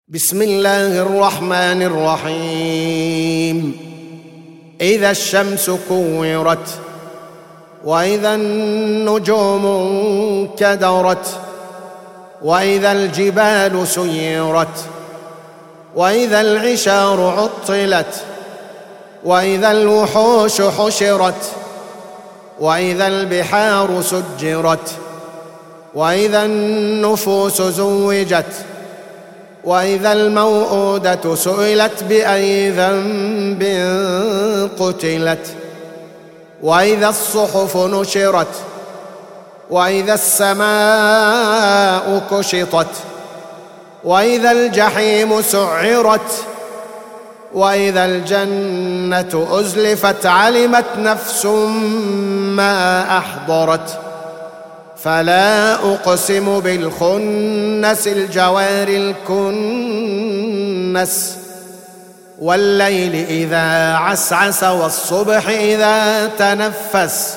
بسم الله الرحمن الرحيم. إذا الشمس كورت وإذا النجوم انكدرت وإذا الجبال سيرت وإذا العشار عطلت وإذا الوحوش حشرت وإذا البحار سجرت وإذا النفوس زوجت وإذا الموءودة سئلت بأي ذنب قتلت وإذا الصحف نشرت وإذا السماء كشطت وإذا الجحيم سعرت وإذا الجنة أزلفت علمت نفس ما أحضرت. فلا أقسم بالخنس الجوار الكنس والليل إذا عسعس والصبح إذا تنفس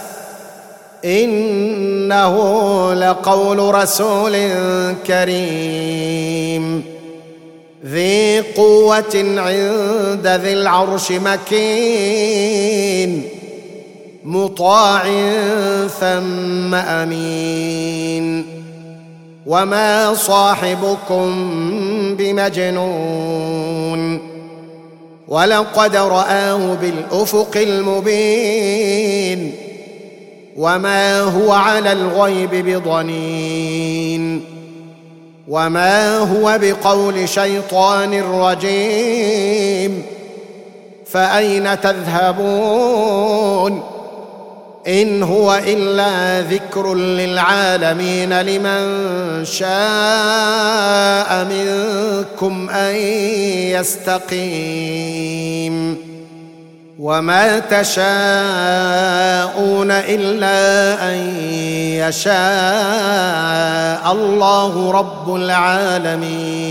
إنه لقول رسول كريم ذي قوة عند ذي العرش مكين مطاع ثم أمين وما صاحبكم بمجنون ولقد رآه بالأفق المبين وما هو على الغيب بضنين وما هو بقول شيطان رجيم فأين تذهبون إن هو إلا ذكر للعالمين لمن شاء منكم أن يستقيم وما تشاءون إلا أن يشاء الله رب العالمين.